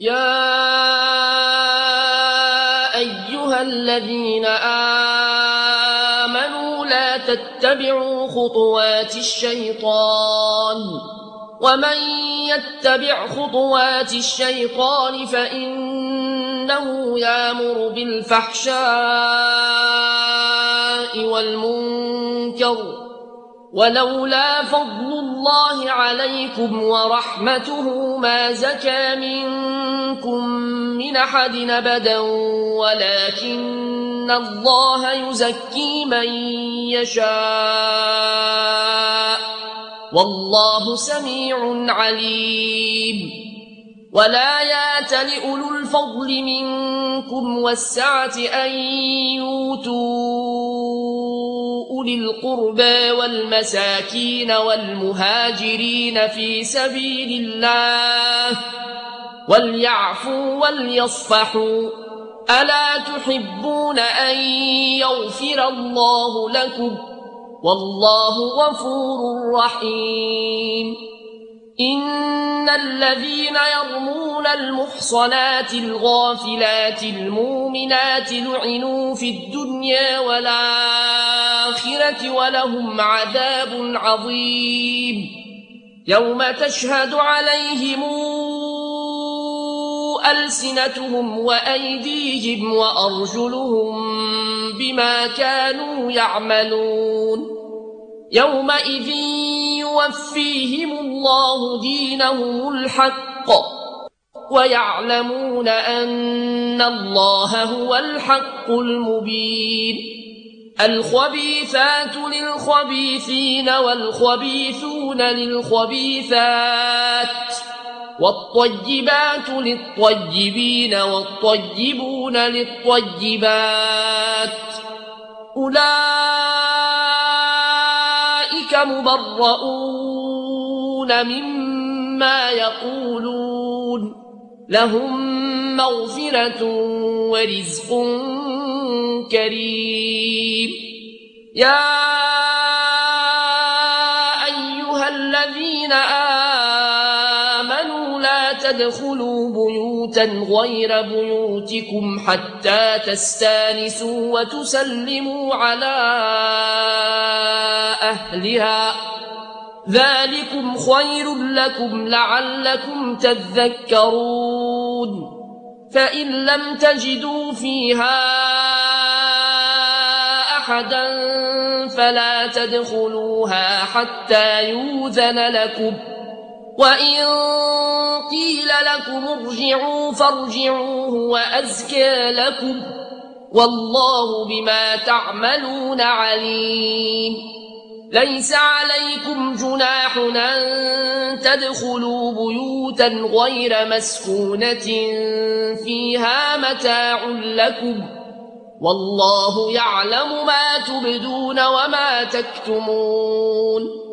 يا أيها الذين آمنوا لا تتبعوا خطوات الشيطان ومن يتبع خطوات الشيطان فإنه يأمر بالفحشاء والمنكر ولولا فضل الله عليكم ورحمته ما زكى منكم من أحد أبدا ولكن الله يزكي من يشاء والله سميع عليم ولا يأت لأولو الفضل منكم والسعة أن يؤتوا أولي القربى والمساكين والمهاجرين في سبيل الله وليعفوا وليصفحوا ألا تحبون أن يغفر الله لكم والله غفور رحيم إن الذين يرمون المحصنات الغافلات المؤمنات لعنوا في الدنيا والآخرة ولهم عذاب عظيم يوم تشهد عليهم ألسنتهم وأيديهم وأرجلهم بما كانوا يعملون يومئذ يوفيهم الله دينهم الحق ويعلمون أن الله هو الحق المبين الخبيثات للخبيثين والخبيثون للخبيثات والطيبات للطيبين والطيبون للطيبات أولئك مبرؤون مما يقولون لهم مغفرة ورزق كريم يا أيها الذين آمنوا لا تدخلوا بيوتا غير بيوتكم حتى تستانسوا وتسلموا على أهلها ذلكم خير لكم لعلكم تذكرون فإن لم تجدوا فيها أحدا فلا تدخلوها حتى يؤذن لكم وإن قيل لكم ارجعوا فارجعوا هو أزكى لكم والله بما تعملون عليم ليس عليكم جناح أن تدخلوا بيوتا غير مسكونة فيها متاع لكم والله يعلم ما تبدون وما تكتمون